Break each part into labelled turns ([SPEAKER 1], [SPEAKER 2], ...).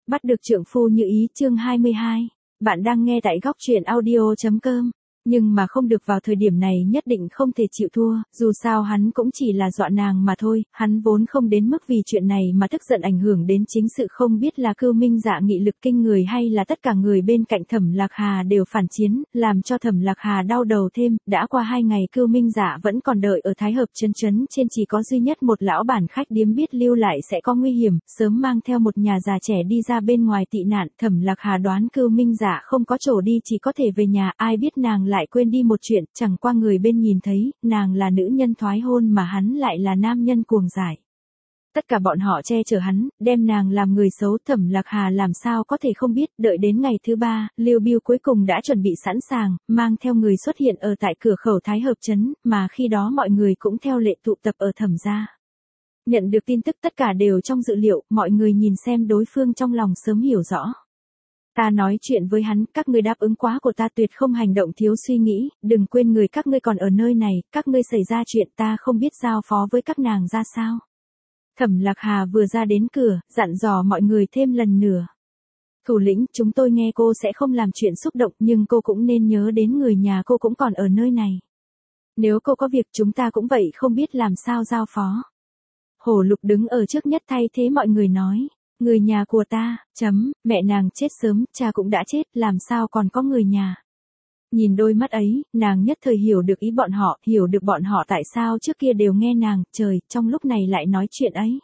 [SPEAKER 1] Bắt được trượng phu như ý chương 22. Bạn đang nghe tại góc truyện audio.com. Nhưng mà không được vào thời điểm này nhất định không thể chịu thua, dù sao hắn cũng chỉ là dọa nàng mà thôi, hắn vốn không đến mức vì chuyện này mà tức giận ảnh hưởng đến chính sự, không biết là Cưu Minh Dạ nghị lực kinh người hay là tất cả người bên cạnh Thẩm Lạc Hà đều phản chiến, làm cho Thẩm Lạc Hà đau đầu thêm. Đã qua 2 ngày Cưu Minh Dạ vẫn còn đợi ở Thái Hợp trấn trên, chỉ có duy nhất một lão bản khách điếm biết lưu lại sẽ có nguy hiểm, sớm mang theo một nhà già trẻ đi ra bên ngoài tị nạn. Thẩm Lạc Hà đoán Cưu Minh Dạ không có chỗ đi chỉ có thể về nhà, ai biết nàng lại quên đi một chuyện, chẳng qua người bên nhìn thấy, nàng là nữ nhân thoái hôn mà hắn lại là nam nhân cuồng dại. Tất cả bọn họ che chở hắn, đem nàng làm người xấu. Thẩm Lạc Hà làm sao có thể không biết. Đợi đến ngày thứ 3, Lưu Biêu cuối cùng đã chuẩn bị sẵn sàng, mang theo người xuất hiện ở tại cửa khẩu Thái Hợp trấn, mà khi đó mọi người cũng theo lệ tụ tập ở Thẩm gia. Nhận được tin tức tất cả đều trong dự liệu, mọi người nhìn xem đối phương trong lòng sớm hiểu rõ. Ta nói chuyện với hắn, các ngươi đáp ứng quá của ta, tuyệt không hành động thiếu suy nghĩ, đừng quên người các ngươi còn ở nơi này, các ngươi xảy ra chuyện ta không biết giao phó với các nàng ra sao. Thẩm Lạc Hà vừa ra đến cửa, dặn dò mọi người thêm lần nữa. Thủ lĩnh, chúng tôi nghe cô sẽ không làm chuyện xúc động, nhưng cô cũng nên nhớ đến người nhà cô cũng còn ở nơi này. Nếu cô có việc chúng ta cũng vậy, không biết làm sao giao phó. Hổ Lục đứng ở trước nhất thay thế mọi người nói. Người nhà của ta, mẹ nàng chết sớm, cha cũng đã chết, làm sao còn có người nhà. Nhìn đôi mắt ấy, nàng nhất thời hiểu được ý bọn họ, hiểu được bọn họ tại sao trước kia đều nghe nàng, trời, trong lúc này lại nói chuyện ấy.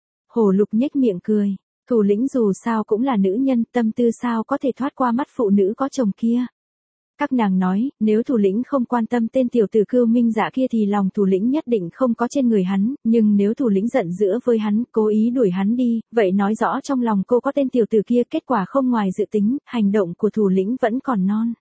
[SPEAKER 1] Hổ Lục nhếch miệng cười, thủ lĩnh dù sao cũng là nữ nhân, tâm tư sao có thể thoát qua mắt phụ nữ có chồng kia. Các nàng nói, nếu thủ lĩnh không quan tâm tên tiểu tử Cưu Minh Dạ kia thì lòng thủ lĩnh nhất định không có trên người hắn, nhưng nếu thủ lĩnh giận dữ với hắn, cố ý đuổi hắn đi, vậy nói rõ trong lòng cô có tên tiểu tử kia, kết quả không ngoài dự tính, hành động của thủ lĩnh vẫn còn non.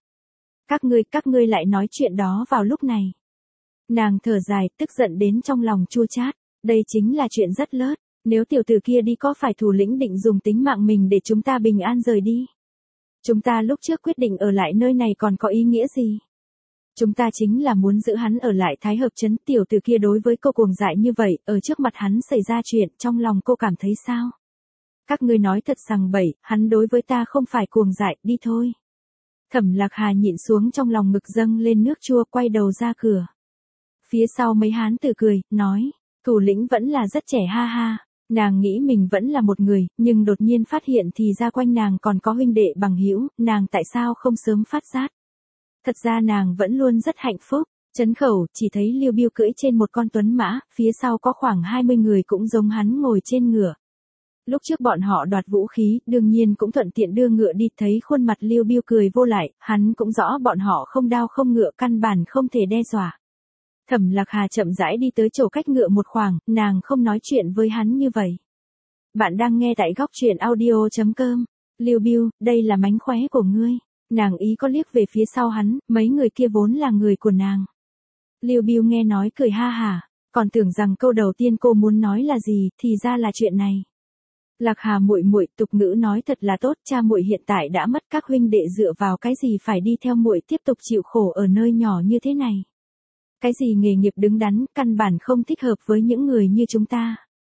[SPEAKER 1] Các ngươi lại nói chuyện đó vào lúc này. Nàng thở dài, tức giận đến trong lòng chua chát, đây chính là chuyện rất lớn, nếu tiểu tử kia đi có phải thủ lĩnh định dùng tính mạng mình để chúng ta bình an rời đi? Chúng ta lúc trước quyết định ở lại nơi này còn có ý nghĩa gì? Chúng ta chính là muốn giữ hắn ở lại Thái Hợp trấn. Tiểu tử kia đối với cô cuồng dại như vậy, ở trước mặt hắn xảy ra chuyện, trong lòng cô cảm thấy sao? Các ngươi nói thật sằng bậy, hắn đối với ta không phải cuồng dại, đi thôi. Thẩm Lạc Hà nhịn xuống trong lòng ngực dâng lên nước chua, quay đầu ra cửa. Phía sau mấy hán tử cười, nói, thủ lĩnh vẫn là rất trẻ ha ha. Nàng nghĩ mình vẫn là một người, nhưng đột nhiên phát hiện thì ra quanh nàng còn có huynh đệ bằng hữu, nàng tại sao không sớm phát giác. Thật ra nàng vẫn luôn rất hạnh phúc. Trấn khẩu, chỉ thấy Lưu Biêu cưỡi trên một con tuấn mã, phía sau có khoảng 20 người cũng giống hắn ngồi trên ngựa. Lúc trước bọn họ đoạt vũ khí, đương nhiên cũng thuận tiện đưa ngựa đi, thấy khuôn mặt Lưu Biêu cười vô lại, hắn cũng rõ bọn họ không đao không ngựa, căn bản không thể đe dọa. Thẩm Lạc Hà chậm rãi đi tới chỗ cách ngựa một khoảng, nàng không nói chuyện với hắn như vậy. Bạn đang nghe tại góc truyện audio.com. Lưu Biêu, đây là mánh khóe của ngươi. Nàng ý có liếc về phía sau hắn, mấy người kia vốn là người của nàng. Lưu Biêu nghe nói cười ha hả, còn tưởng rằng câu đầu tiên cô muốn nói là gì, thì ra là chuyện này. Lạc Hà muội muội, tục ngữ nói thật là tốt, cha muội hiện tại đã mất, các huynh đệ dựa vào cái gì phải đi theo muội tiếp tục chịu khổ ở nơi nhỏ như thế này. Cái gì nghề nghiệp đứng đắn, căn bản không thích hợp với những người như chúng ta.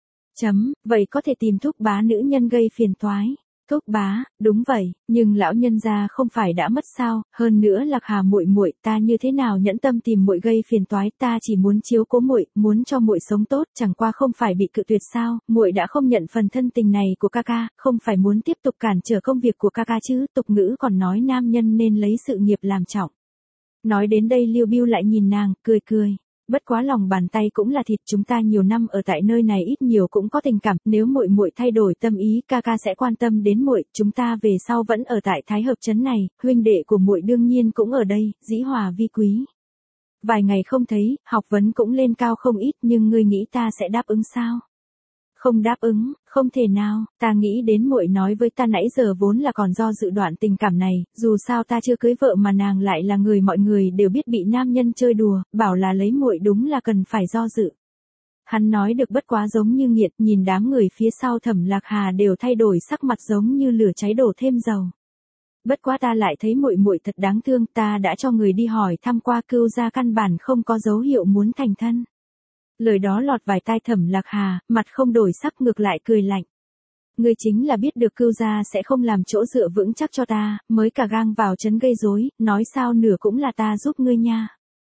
[SPEAKER 1] Vậy có thể tìm thúc bá nữ nhân gây phiền toái. Thúc bá, đúng vậy, nhưng lão nhân gia không phải đã mất sao? Hơn nữa Lạc Hà muội muội, ta như thế nào nhẫn tâm tìm muội gây phiền toái, ta chỉ muốn chiếu cố muội, muốn cho muội sống tốt, chẳng qua không phải bị cự tuyệt sao? Muội đã không nhận phần thân tình này của ca ca, không phải muốn tiếp tục cản trở công việc của ca ca chứ? Tục ngữ còn nói nam nhân nên lấy sự nghiệp làm trọng. Nói đến đây Lưu Biêu lại nhìn nàng, cười. Bất quá lòng bàn tay cũng là thịt, chúng ta nhiều năm ở tại nơi này ít nhiều cũng có tình cảm, nếu muội muội thay đổi tâm ý, ca ca sẽ quan tâm đến muội, chúng ta về sau vẫn ở tại Thái Hợp trấn này, huynh đệ của muội đương nhiên cũng ở đây, dĩ hòa vi quý. Vài ngày không thấy, học vấn cũng lên cao không ít, nhưng ngươi nghĩ ta sẽ đáp ứng sao? Không đáp ứng, không thể nào, ta nghĩ đến muội nói với ta nãy giờ vốn là còn do dự đoạn tình cảm này, dù sao ta chưa cưới vợ mà nàng lại là người mọi người đều biết bị nam nhân chơi đùa, bảo là lấy muội đúng là cần phải do dự. Hắn nói được bất quá giống như nghiện, nhìn đám người phía sau Thẩm Lạc Hà đều thay đổi sắc mặt giống như lửa cháy đổ thêm dầu. Bất quá ta lại thấy muội muội thật đáng thương, ta đã cho người đi hỏi thăm qua, Cưu gia căn bản không có dấu hiệu muốn thành thân. Lời đó lọt vài tai Thẩm Lạc Hà, mặt không đổi sắc ngược lại cười lạnh. ngươi chính là biết được Cưu gia sẽ không làm chỗ dựa vững chắc cho ta, mới cả gang vào trấn gây rối, nói sao nửa cũng là ta giúp ngươi nha.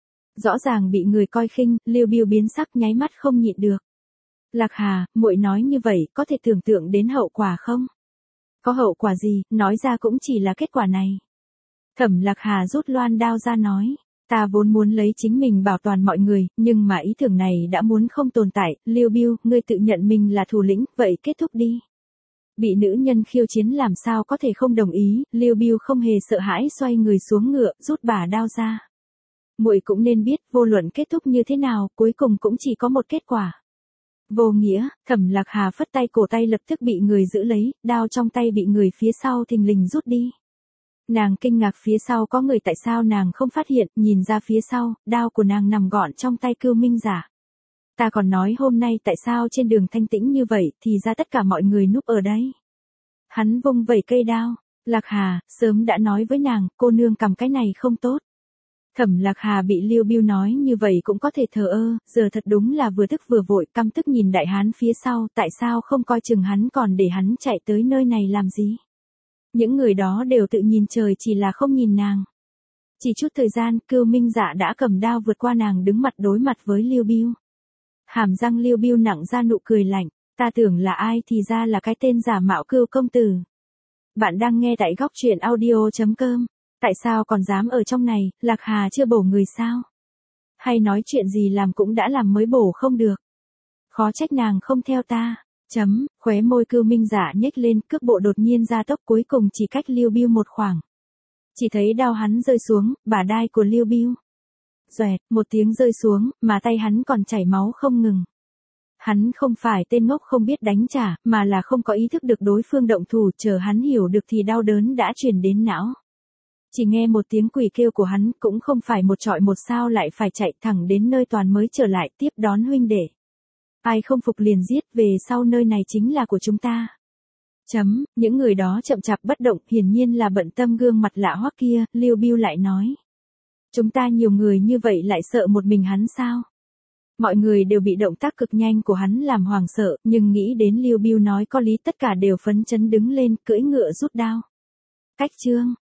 [SPEAKER 1] Rõ ràng bị người coi khinh, Lưu Biêu biến sắc nháy mắt không nhịn được. Lạc Hà, muội nói như vậy, có thể tưởng tượng đến hậu quả không? Có hậu quả gì, nói ra cũng chỉ là kết quả này. Thẩm Lạc Hà rút loan đao ra nói, ta vốn muốn lấy chính mình bảo toàn mọi người, nhưng mà ý tưởng này đã muốn không tồn tại, Lưu Biêu, ngươi tự nhận mình là thủ lĩnh, vậy kết thúc đi. Bị nữ nhân khiêu chiến làm sao có thể không đồng ý, Lưu Biêu không hề sợ hãi xoay người xuống ngựa, rút bả đao ra. Muội cũng nên biết, vô luận kết thúc như thế nào, cuối cùng cũng chỉ có một kết quả. Vô nghĩa, Thẩm Lạc Hà phất tay cổ tay lập tức bị người giữ lấy, đao trong tay bị người phía sau thình lình rút đi. Nàng kinh ngạc phía sau có người tại sao nàng không phát hiện, nhìn ra phía sau, đao của nàng nằm gọn trong tay Cưu Minh Giả. Ta còn nói hôm nay tại sao trên đường thanh tĩnh như vậy, thì ra tất cả mọi người núp ở đây. Hắn vung vẩy cây đao, Lạc Hà, sớm đã nói với nàng, cô nương cầm cái này không tốt. Thẩm Lạc Hà bị Lưu Biêu nói như vậy cũng có thể thờ ơ, giờ thật đúng là vừa tức vừa vội, căm tức nhìn đại hán phía sau, tại sao không coi chừng hắn còn để hắn chạy tới nơi này làm gì. Những người đó đều tự nhìn trời chỉ là không nhìn nàng. Chỉ chút thời gian, Cưu Minh Dạ đã cầm đao vượt qua nàng đứng mặt đối mặt với Lưu Biêu. Hàm răng Lưu Biêu nặng ra nụ cười lạnh, ta tưởng là ai thì ra là cái tên giả mạo Cưu công tử. Bạn đang nghe tại góc truyện audio.com. Tại sao còn dám ở trong này, Lạc Hà chưa bổ người sao? Hay nói chuyện gì làm cũng đã làm mới bổ không được. Khó trách nàng không theo ta. Khóe môi Cưu Minh Giả nhếch lên, cước bộ đột nhiên ra tốc cuối cùng chỉ cách Lưu Biêu một khoảng. Chỉ thấy đao hắn rơi xuống, bả đai của Lưu Biêu. Xoẹt, một tiếng rơi xuống, mà tay hắn còn chảy máu không ngừng. Hắn không phải tên ngốc không biết đánh trả, mà là không có ý thức được đối phương động thủ, chờ hắn hiểu được thì đau đớn đã truyền đến não. Chỉ nghe một tiếng quỷ kêu của hắn, cũng không phải một trọi một sao lại phải chạy thẳng đến nơi toàn mới trở lại tiếp đón huynh đệ. Ai không phục liền giết, về sau nơi này chính là của chúng ta. Những người đó chậm chạp bất động, hiển nhiên là bận tâm gương mặt lạ hoắc kia, Lưu Biêu lại nói. Chúng ta nhiều người như vậy lại sợ một mình hắn sao? Mọi người đều bị động tác cực nhanh của hắn làm hoảng sợ, nhưng nghĩ đến Lưu Biêu nói có lý tất cả đều phấn chấn đứng lên, cưỡi ngựa rút đao. Cách chương.